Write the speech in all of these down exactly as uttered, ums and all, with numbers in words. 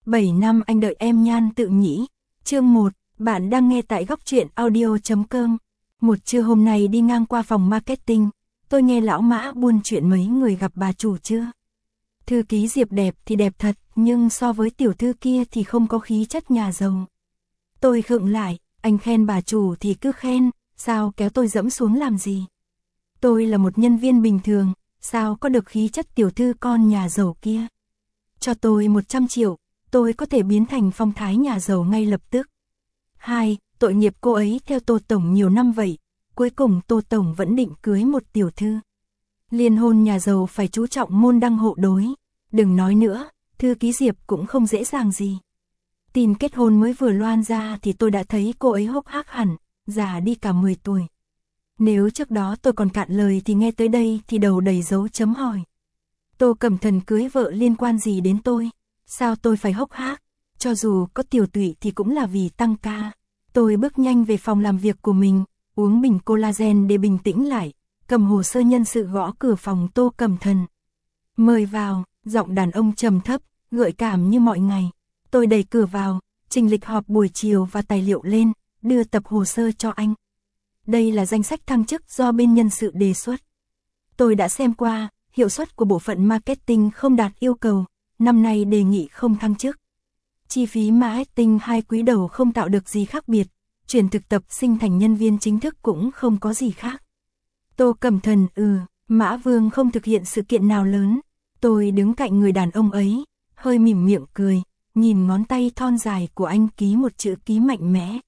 bảy năm anh đợi em nhan tự nhĩ. Chương một, bạn đang nghe tại góc truyện audio chấm com. Một trưa hôm nay đi ngang qua phòng marketing, tôi nghe lão Mã buôn chuyện mấy người gặp bà chủ chưa. Thư ký Diệp đẹp thì đẹp thật, nhưng so với tiểu thư kia thì không có khí chất nhà giàu. Tôi khựng lại, anh khen bà chủ thì cứ khen, sao kéo tôi dẫm xuống làm gì. Tôi là một nhân viên bình thường, sao có được khí chất tiểu thư con nhà giàu kia. Cho tôi một trăm triệu, tôi có thể biến thành phong thái nhà giàu ngay lập tức. Hai, tội nghiệp cô ấy theo Tô Tổng nhiều năm vậy, cuối cùng Tô Tổng vẫn định cưới một tiểu thư. Liên hôn nhà giàu phải chú trọng môn đăng hộ đối, đừng nói nữa, thư ký Diệp cũng không dễ dàng gì. Tin kết hôn mới vừa loan ra thì tôi đã thấy cô ấy hốc hác hẳn, già đi cả mười tuổi. Nếu trước đó tôi còn cạn lời thì nghe tới đây thì đầu đầy dấu chấm hỏi. Tô Cẩm Thần cưới vợ liên quan gì đến tôi? Sao tôi phải hốc hác? Cho dù có tiểu tụy thì cũng là vì tăng ca. Tôi bước nhanh về phòng làm việc của mình, uống bình collagen để bình tĩnh lại, cầm hồ sơ nhân sự gõ cửa phòng Tô Cẩm Thần. Mời vào, giọng đàn ông trầm thấp, gợi cảm như mọi ngày. Tôi đẩy cửa vào, trình lịch họp buổi chiều và tài liệu lên, đưa tập hồ sơ cho anh. Đây là danh sách thăng chức do bên nhân sự đề xuất. Tôi đã xem qua, hiệu suất của bộ phận marketing không đạt yêu cầu, năm nay đề nghị không thăng chức. Chi phí marketing hai quý đầu không tạo được gì khác biệt, chuyển thực tập sinh thành nhân viên chính thức cũng không có gì khác. Tô Cẩm Thần ừ, Mã Vương không thực hiện sự kiện nào lớn. Tôi đứng cạnh người đàn ông ấy, hơi mỉm miệng cười, nhìn ngón tay thon dài của anh ký một chữ ký mạnh mẽ.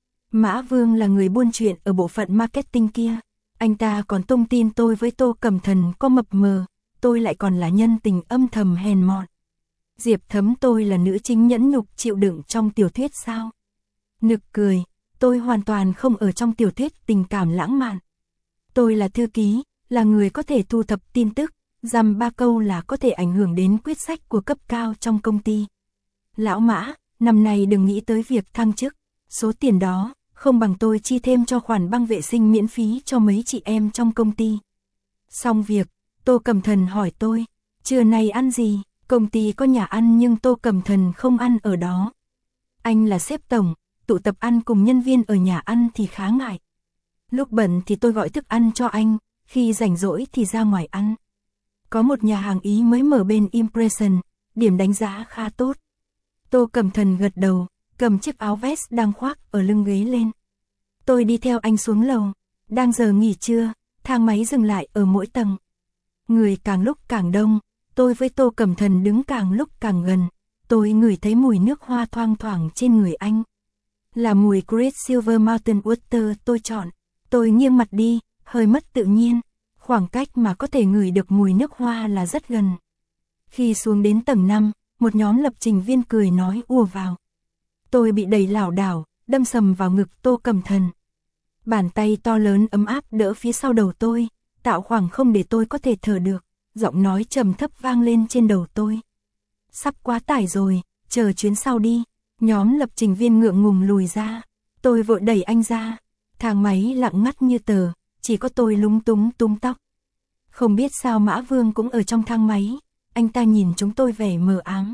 Mã Vương là người buôn chuyện ở bộ phận marketing kia. Anh ta còn tung tin tôi với Tô Cẩm Thần có mập mờ, tôi lại còn là nhân tình âm thầm hèn mọn. Diệp Thấm tôi là nữ chính nhẫn nhục chịu đựng trong tiểu thuyết sao? Nực cười, tôi hoàn toàn không ở trong tiểu thuyết tình cảm lãng mạn. Tôi là thư ký, là người có thể thu thập tin tức, dăm ba câu là có thể ảnh hưởng đến quyết sách của cấp cao trong công ty. Lão Mã, năm nay đừng nghĩ tới việc thăng chức, số tiền đó không bằng tôi chi thêm cho khoản băng vệ sinh miễn phí cho mấy chị em trong công ty. Xong việc, Tô Cẩm Thần hỏi tôi, trưa nay ăn gì? Công ty có nhà ăn nhưng Tô Cẩm Thần không ăn ở đó. Anh là sếp tổng, tụ tập ăn cùng nhân viên ở nhà ăn thì khá ngại. Lúc bận thì tôi gọi thức ăn cho anh, khi rảnh rỗi thì ra ngoài ăn. Có một nhà hàng Ý mới mở bên Impression, điểm đánh giá khá tốt. Tô Cẩm Thần gật đầu, cầm chiếc áo vest đang khoác ở lưng ghế lên. Tôi đi theo anh xuống lầu, đang giờ nghỉ trưa, thang máy dừng lại ở mỗi tầng. Người càng lúc càng đông, tôi với Tô Cẩm Thần đứng càng lúc càng gần, tôi ngửi thấy mùi nước hoa thoang thoảng trên người anh. Là mùi Great Silver Mountain Water tôi chọn, tôi nghiêng mặt đi, hơi mất tự nhiên, khoảng cách mà có thể ngửi được mùi nước hoa là rất gần. Khi xuống đến tầng năm, một nhóm lập trình viên cười nói ùa vào. Tôi bị đẩy lảo đảo, đâm sầm vào ngực Tô Cẩm Thần. Bàn tay to lớn ấm áp đỡ phía sau đầu tôi, tạo khoảng không để tôi có thể thở được, giọng nói trầm thấp vang lên trên đầu tôi. Sắp quá tải rồi, chờ chuyến sau đi. Nhóm lập trình viên ngượng ngùng lùi ra, tôi vội đẩy anh ra, thang máy lặng ngắt như tờ, chỉ có tôi lúng túng túm tóc. Không biết sao Mã Vương cũng ở trong thang máy, anh ta nhìn chúng tôi vẻ mờ ám.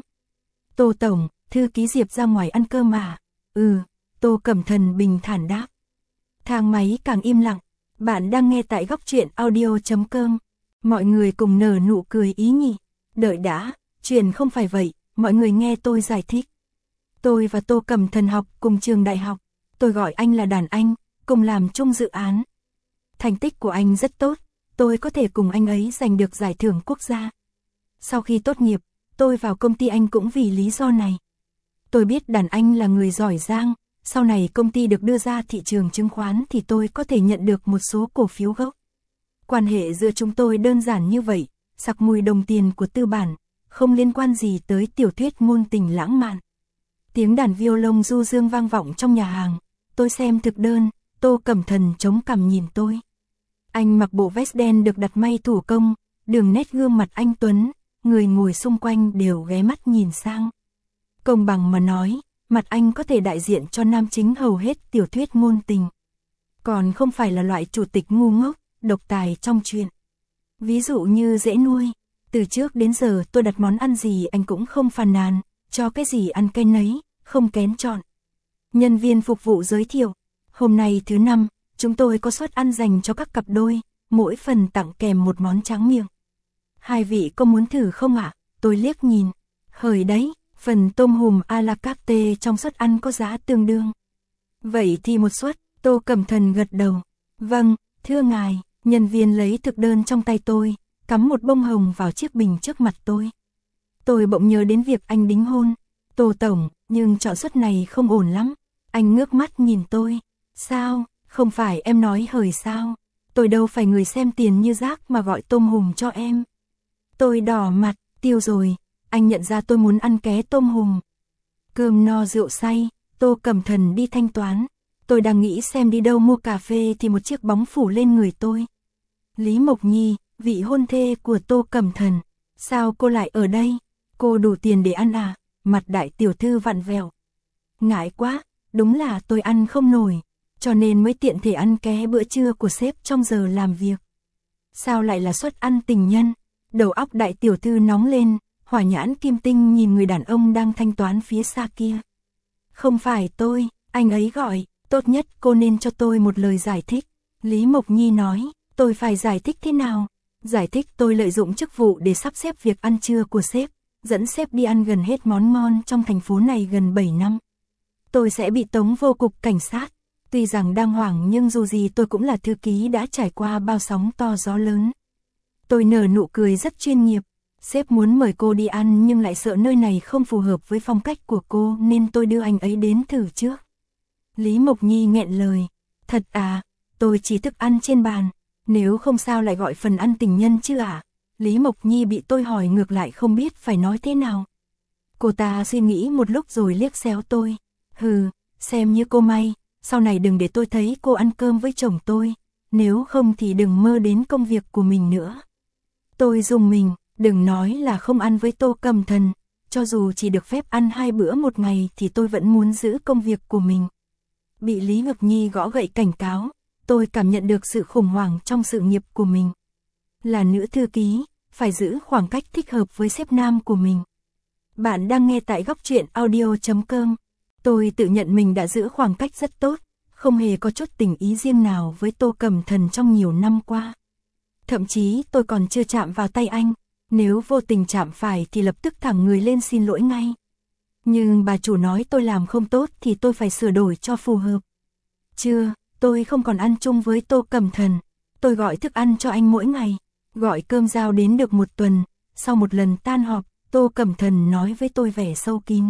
Tô Tổng, thư ký Diệp ra ngoài ăn cơm mà. Ừ, Tô Cẩm Thần bình thản đáp. Thang máy càng im lặng, bạn đang nghe tại góc truyện audio chấm com. Mọi người cùng nở nụ cười ý nhị. Đợi đã, chuyện không phải vậy, mọi người nghe tôi giải thích. Tôi và Tô Cẩm Thần học cùng trường đại học, tôi gọi anh là đàn anh, cùng làm chung dự án. Thành tích của anh rất tốt, tôi có thể cùng anh ấy giành được giải thưởng quốc gia. Sau khi tốt nghiệp, tôi vào công ty anh cũng vì lý do này. Tôi biết đàn anh là người giỏi giang, sau này công ty được đưa ra thị trường chứng khoán thì tôi có thể nhận được một số cổ phiếu gốc. Quan hệ giữa chúng tôi đơn giản như vậy, sặc mùi đồng tiền của tư bản, không liên quan gì tới tiểu thuyết ngôn tình lãng mạn. Tiếng đàn violon du dương vang vọng trong nhà hàng, tôi xem thực đơn, Tô Cẩm Thần chống cằm nhìn tôi. Anh mặc bộ vest đen được đặt may thủ công, đường nét gương mặt anh tuấn, người ngồi xung quanh đều ghé mắt nhìn sang. Công bằng mà nói, mặt anh có thể đại diện cho nam chính hầu hết tiểu thuyết ngôn tình. Còn không phải là loại chủ tịch ngu ngốc, độc tài trong chuyện. Ví dụ như dễ nuôi, từ trước đến giờ tôi đặt món ăn gì anh cũng không phàn nàn, cho cái gì ăn cái nấy, không kén chọn. Nhân viên phục vụ giới thiệu, hôm nay thứ năm, chúng tôi có suất ăn dành cho các cặp đôi, mỗi phần tặng kèm một món tráng miệng. Hai vị có muốn thử không ạ? À? Tôi liếc nhìn. Hời đấy, phần tôm hùm a la carte trong suất ăn có giá tương đương. Vậy thì một suất, Tô Cẩm Thần gật đầu. Vâng, thưa ngài, nhân viên lấy thực đơn trong tay tôi, cắm một bông hồng vào chiếc bình trước mặt tôi. Tôi bỗng nhớ đến việc anh đính hôn. Tô Tổng, nhưng chọn suất này không ổn lắm. Anh ngước mắt nhìn tôi. Sao, không phải em nói hời sao? Tôi đâu phải người xem tiền như rác mà gọi tôm hùm cho em. Tôi đỏ mặt, tiêu rồi, anh nhận ra tôi muốn ăn ké tôm hùm. Cơm no rượu say, Tô Cẩm Thần đi thanh toán. Tôi đang nghĩ xem đi đâu mua cà phê thì một chiếc bóng phủ lên người tôi. Lý Mộc Nhi, vị hôn thê của Tô Cẩm Thần. Sao cô lại ở đây? Cô đủ tiền để ăn à? Mặt đại tiểu thư vặn vẹo. Ngại quá, đúng là tôi ăn không nổi, cho nên mới tiện thể ăn ké bữa trưa của sếp trong giờ làm việc. Sao lại là suất ăn tình nhân? Đầu óc đại tiểu thư nóng lên, hỏa nhãn kim tinh nhìn người đàn ông đang thanh toán phía xa kia. Không phải tôi, anh ấy gọi, tốt nhất cô nên cho tôi một lời giải thích. Lý Mộc Nhi nói, tôi phải giải thích thế nào? Giải thích tôi lợi dụng chức vụ để sắp xếp việc ăn trưa của sếp, dẫn sếp đi ăn gần hết món ngon trong thành phố này gần bảy năm. Tôi sẽ bị tống vô cục cảnh sát. Tuy rằng đang hoảng nhưng dù gì tôi cũng là thư ký đã trải qua bao sóng to gió lớn. Tôi nở nụ cười rất chuyên nghiệp. Sếp muốn mời cô đi ăn nhưng lại sợ nơi này không phù hợp với phong cách của cô nên tôi đưa anh ấy đến thử trước. Lý Mộc Nhi nghẹn lời. Thật à, tôi chỉ thức ăn trên bàn. Nếu không sao lại gọi phần ăn tình nhân chứ à? Lý Mộc Nhi bị tôi hỏi ngược lại không biết phải nói thế nào. Cô ta suy nghĩ một lúc rồi liếc xéo tôi. Hừ, xem như cô may, sau này đừng để tôi thấy cô ăn cơm với chồng tôi, nếu không thì đừng mơ đến công việc của mình nữa. Tôi rùng mình, đừng nói là không ăn với Tô Cẩm Thần, cho dù chỉ được phép ăn hai bữa một ngày thì tôi vẫn muốn giữ công việc của mình. Bị Lý Mộc Nhi gõ gậy cảnh cáo, tôi cảm nhận được sự khủng hoảng trong sự nghiệp của mình. Là nữ thư ký, phải giữ khoảng cách thích hợp với sếp nam của mình. Bạn đang nghe tại góc truyện audio chấm com. Tôi tự nhận mình đã giữ khoảng cách rất tốt, không hề có chút tình ý riêng nào với Tô Cẩm Thần trong nhiều năm qua. Thậm chí tôi còn chưa chạm vào tay anh, nếu vô tình chạm phải thì lập tức thẳng người lên xin lỗi ngay. Nhưng bà chủ nói tôi làm không tốt thì tôi phải sửa đổi cho phù hợp. Chưa, tôi không còn ăn chung với Tô Cẩm Thần, tôi gọi thức ăn cho anh mỗi ngày, gọi cơm giao đến được một tuần, sau một lần tan họp, Tô Cẩm Thần nói với tôi vẻ sâu kín.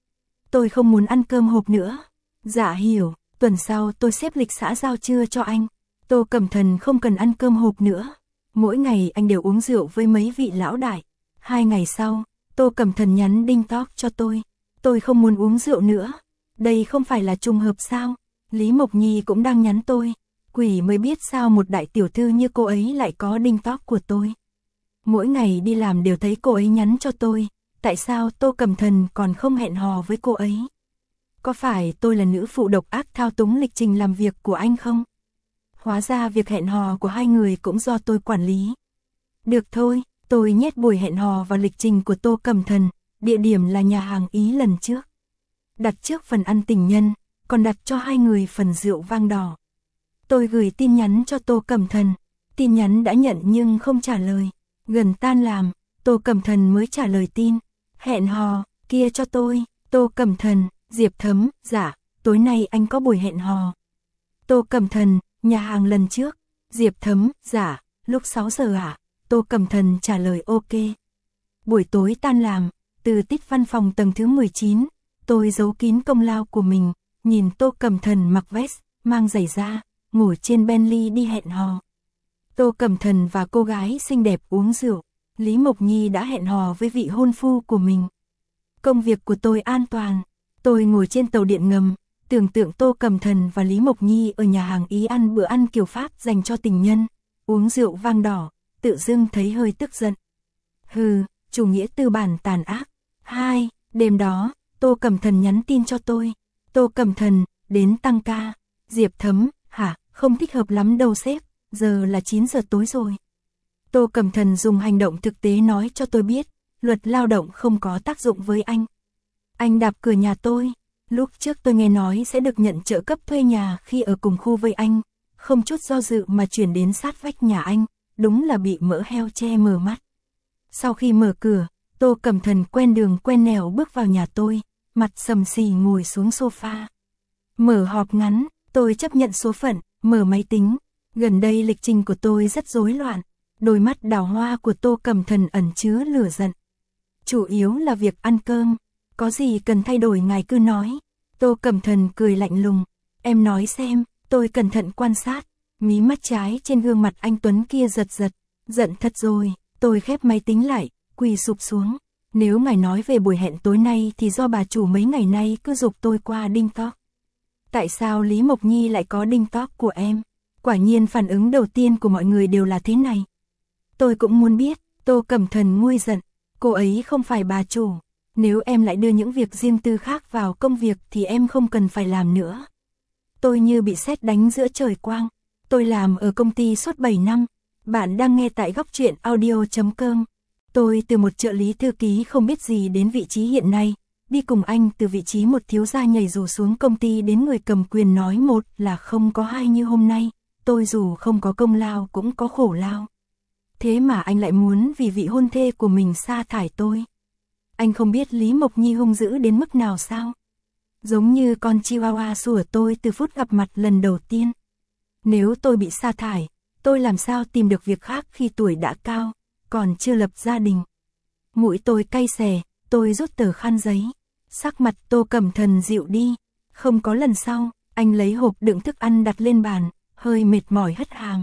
Tôi không muốn ăn cơm hộp nữa. Dạ hiểu, tuần sau tôi xếp lịch xã giao trưa cho anh. Tô Cẩm Thần không cần ăn cơm hộp nữa. Mỗi ngày anh đều uống rượu với mấy vị lão đại. Hai ngày sau, Tô Cẩm Thần nhắn đinh talk cho tôi. Tôi không muốn uống rượu nữa. Đây không phải là trùng hợp sao? Lý Mộc Nhi cũng đang nhắn tôi. Quỷ mới biết sao một đại tiểu thư như cô ấy lại có đinh talk của tôi. Mỗi ngày đi làm đều thấy cô ấy nhắn cho tôi. Tại sao Tô Cẩm Thần còn không hẹn hò với cô ấy? Có phải tôi là nữ phụ độc ác thao túng lịch trình làm việc của anh không? Hóa ra việc hẹn hò của hai người cũng do tôi quản lý. Được thôi, tôi nhét buổi hẹn hò vào lịch trình của Tô Cẩm Thần, địa điểm là nhà hàng Ý lần trước. Đặt trước phần ăn tình nhân, còn đặt cho hai người phần rượu vang đỏ. Tôi gửi tin nhắn cho Tô Cẩm Thần, tin nhắn đã nhận nhưng không trả lời. Gần tan làm, Tô Cẩm Thần mới trả lời tin. Hẹn hò, kia cho tôi, Tô Cẩm Thần, Diệp Thấm, dạ, tối nay anh có buổi hẹn hò. Tô Cẩm Thần, nhà hàng lần trước, Diệp Thấm, dạ, lúc sáu giờ à? Tô Cẩm Thần trả lời ok. Buổi tối tan làm, từ tít văn phòng tầng thứ mười chín, tôi giấu kín công lao của mình, nhìn Tô Cẩm Thần mặc vest, mang giày da, ngồi trên Bentley đi hẹn hò. Tô Cẩm Thần và cô gái xinh đẹp uống rượu. Lý Mộc Nhi đã hẹn hò với vị hôn phu của mình. Công việc của tôi an toàn. Tôi ngồi trên tàu điện ngầm, tưởng tượng Tô Cẩm Thần và Lý Mộc Nhi ở nhà hàng Ý ăn bữa ăn kiểu Pháp dành cho tình nhân, uống rượu vang đỏ, tự dưng thấy hơi tức giận. Hừ, chủ nghĩa tư bản tàn ác. Hai, đêm đó, Tô Cẩm Thần nhắn tin cho tôi. Tô Cẩm Thần, đến tăng ca. Diệp Thấm, hả, không thích hợp lắm đâu sếp, giờ là chín giờ tối rồi. Tô Cẩm Thần dùng hành động thực tế nói cho tôi biết, luật lao động không có tác dụng với anh. Anh đạp cửa nhà tôi. Lúc trước tôi nghe nói sẽ được nhận trợ cấp thuê nhà khi ở cùng khu với anh, không chút do dự mà chuyển đến sát vách nhà anh, đúng là bị mỡ heo che mờ mắt. Sau khi mở cửa, Tô Cẩm Thần quen đường quen nẻo bước vào nhà tôi, mặt sầm xì ngồi xuống sofa. Mở họp ngắn, tôi chấp nhận số phận, mở máy tính. Gần đây lịch trình của tôi rất rối loạn, đôi mắt đào hoa của Tô Cẩm Thần ẩn chứa lửa giận. Chủ yếu là việc ăn cơm, có gì cần thay đổi ngài cứ nói. Tô Cẩm Thần cười lạnh lùng, em nói xem. Tôi cẩn thận quan sát, mí mắt trái trên gương mặt anh Tuấn kia giật giật, giận thật rồi. Tôi khép máy tính lại, quỳ sụp xuống. Nếu ngài nói về buổi hẹn tối nay thì do bà chủ mấy ngày nay cứ giục tôi qua đinh talk. Tại sao Lý Mộc Nhi lại có đinh talk của em? Quả nhiên phản ứng đầu tiên của mọi người đều là thế này. Tôi cũng muốn biết. Tô Cẩm Thần nguôi giận, cô ấy không phải bà chủ. Nếu em lại đưa những việc riêng tư khác vào công việc thì em không cần phải làm nữa. Tôi như bị sét đánh giữa trời quang. Tôi làm ở công ty suốt bảy năm. Bạn đang nghe tại góc truyện audio chấm com. Tôi từ một trợ lý thư ký không biết gì đến vị trí hiện nay, đi cùng anh từ vị trí một thiếu gia nhảy dù xuống công ty đến người cầm quyền nói một là không có hai như hôm nay. Tôi dù không có công lao cũng có khổ lao. Thế mà anh lại muốn vì vị hôn thê của mình sa thải tôi. Anh không biết Lý Mộc Nhi hung dữ đến mức nào sao? Giống như con chihuahua sủa tôi từ phút gặp mặt lần đầu tiên. Nếu tôi bị sa thải, tôi làm sao tìm được việc khác khi tuổi đã cao, còn chưa lập gia đình. Mũi tôi cay xè, tôi rút tờ khăn giấy. Sắc mặt Tô Cẩm Thần dịu đi. Không có lần sau, anh lấy hộp đựng thức ăn đặt lên bàn, hơi mệt mỏi hất hàm.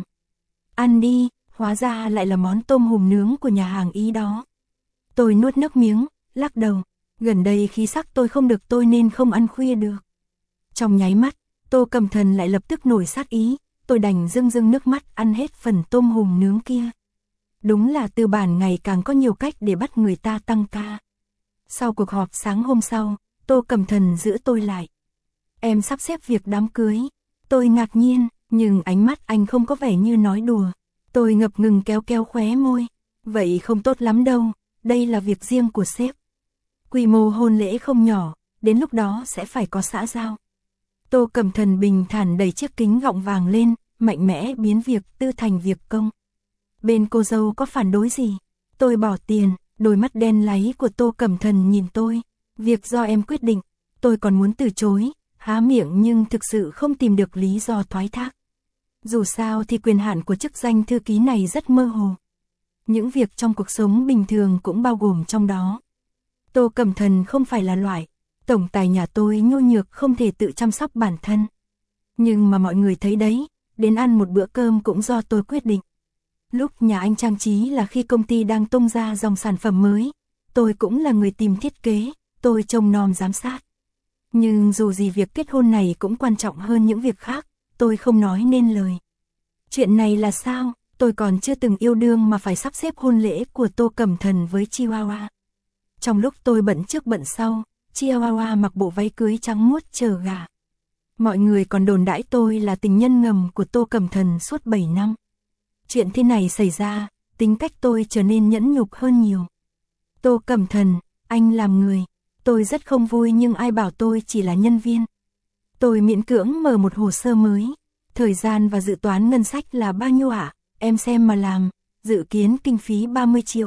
Ăn đi, hóa ra lại là món tôm hùm nướng của nhà hàng Ý đó. Tôi nuốt nước miếng, lắc đầu. Gần đây khí sắc tôi không được tôi nên không ăn khuya được. Trong nháy mắt, Tô Cẩm Thần lại lập tức nổi sát ý. Tôi đành rưng rưng nước mắt ăn hết phần tôm hùm nướng kia. Đúng là tư bản ngày càng có nhiều cách để bắt người ta tăng ca. Sau cuộc họp sáng hôm sau, Tô Cẩm Thần giữ tôi lại. Em sắp xếp việc đám cưới. Tôi ngạc nhiên, nhưng ánh mắt anh không có vẻ như nói đùa. Tôi ngập ngừng kéo kéo khóe môi. Vậy không tốt lắm đâu, đây là việc riêng của sếp. Quy mô hôn lễ không nhỏ, đến lúc đó sẽ phải có xã giao. Tô Cẩm Thần bình thản đẩy chiếc kính gọng vàng lên, mạnh mẽ biến việc tư thành việc công. Bên cô dâu có phản đối gì? Tôi bỏ tiền, đôi mắt đen láy của Tô Cẩm Thần nhìn tôi. Việc do em quyết định, tôi còn muốn từ chối, há miệng nhưng thực sự không tìm được lý do thoái thác. Dù sao thì quyền hạn của chức danh thư ký này rất mơ hồ. Những việc trong cuộc sống bình thường cũng bao gồm trong đó. Tô Cẩm Thần không phải là loại tổng tài nhà tôi nhu nhược không thể tự chăm sóc bản thân. Nhưng mà mọi người thấy đấy, đến ăn một bữa cơm cũng do tôi quyết định. Lúc nhà anh trang trí là khi công ty đang tung ra dòng sản phẩm mới. Tôi cũng là người tìm thiết kế, tôi trông nom giám sát. Nhưng dù gì việc kết hôn này cũng quan trọng hơn những việc khác, tôi không nói nên lời. Chuyện này là sao? Tôi còn chưa từng yêu đương mà phải sắp xếp hôn lễ của Tô Cẩm Thần với Chihuahua. Trong lúc tôi bận trước bận sau, Chihuahua mặc bộ váy cưới trắng muốt chờ gả. Mọi người còn đồn đãi tôi là tình nhân ngầm của Tô Cẩm Thần suốt bảy năm. Chuyện thế này xảy ra, tính cách tôi trở nên nhẫn nhục hơn nhiều. Tô Cẩm Thần, anh làm người. Tôi rất không vui nhưng ai bảo tôi chỉ là nhân viên. Tôi miễn cưỡng mở một hồ sơ mới. Thời gian và dự toán ngân sách là bao nhiêu ạ? À? Em xem mà làm. Dự kiến kinh phí ba mươi triệu.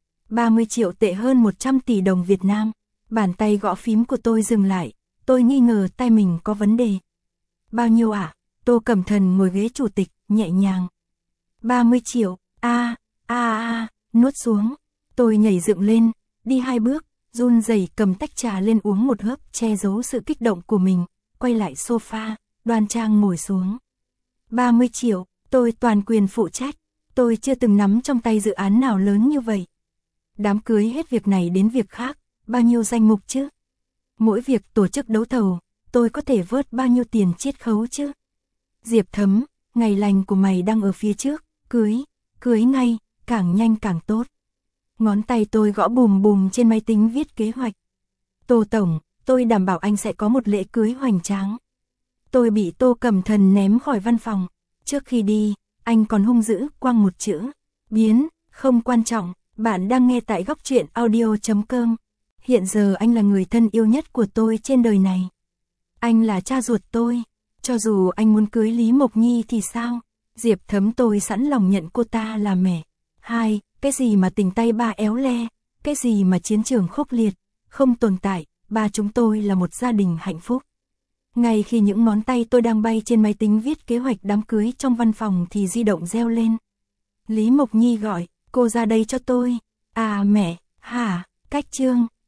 ba mươi triệu tệ hơn một trăm tỷ đồng Việt Nam. Bàn tay gõ phím của tôi dừng lại. Tôi nghi ngờ tay mình có vấn đề. Bao nhiêu ạ? À? Tô Cẩm Thần ngồi ghế chủ tịch, nhẹ nhàng. ba mươi triệu. A, a a, nuốt xuống. Tôi nhảy dựng lên, đi hai bước, run rẩy cầm tách trà lên uống một hớp che giấu sự kích động của mình, quay lại sofa, đoan trang ngồi xuống. ba mươi triệu, tôi toàn quyền phụ trách. Tôi chưa từng nắm trong tay dự án nào lớn như vậy. Đám cưới hết việc này đến việc khác, bao nhiêu danh mục chứ? Mỗi việc tổ chức đấu thầu, tôi có thể vớt bao nhiêu tiền chiết khấu chứ? Diệp Thấm, ngày lành của mày đang ở phía trước, cưới, cưới ngay, càng nhanh càng tốt. Ngón tay tôi gõ bùm bùm trên máy tính viết kế hoạch. Tô Tổng, tôi đảm bảo anh sẽ có một lễ cưới hoành tráng. Tôi bị Tô Cẩm Thần ném khỏi văn phòng. Trước khi đi, anh còn hung dữ quăng một chữ. Biến, không quan trọng. Bạn đang nghe tại góc truyện audio chấm com. Hiện giờ anh là người thân yêu nhất của tôi trên đời này. Anh là cha ruột tôi. Cho dù anh muốn cưới Lý Mộc Nhi thì sao? Diệp Thấm tôi sẵn lòng nhận cô ta là mẹ. Hai, cái gì mà tình tay ba éo le, cái gì mà chiến trường khốc liệt, không tồn tại, ba chúng tôi là một gia đình hạnh phúc. Ngay khi những ngón tay tôi đang bay trên máy tính viết kế hoạch đám cưới trong văn phòng thì di động reo lên. Lý Mộc Nhi gọi, cô ra đây cho tôi. À mẹ, hả, Cách Trương.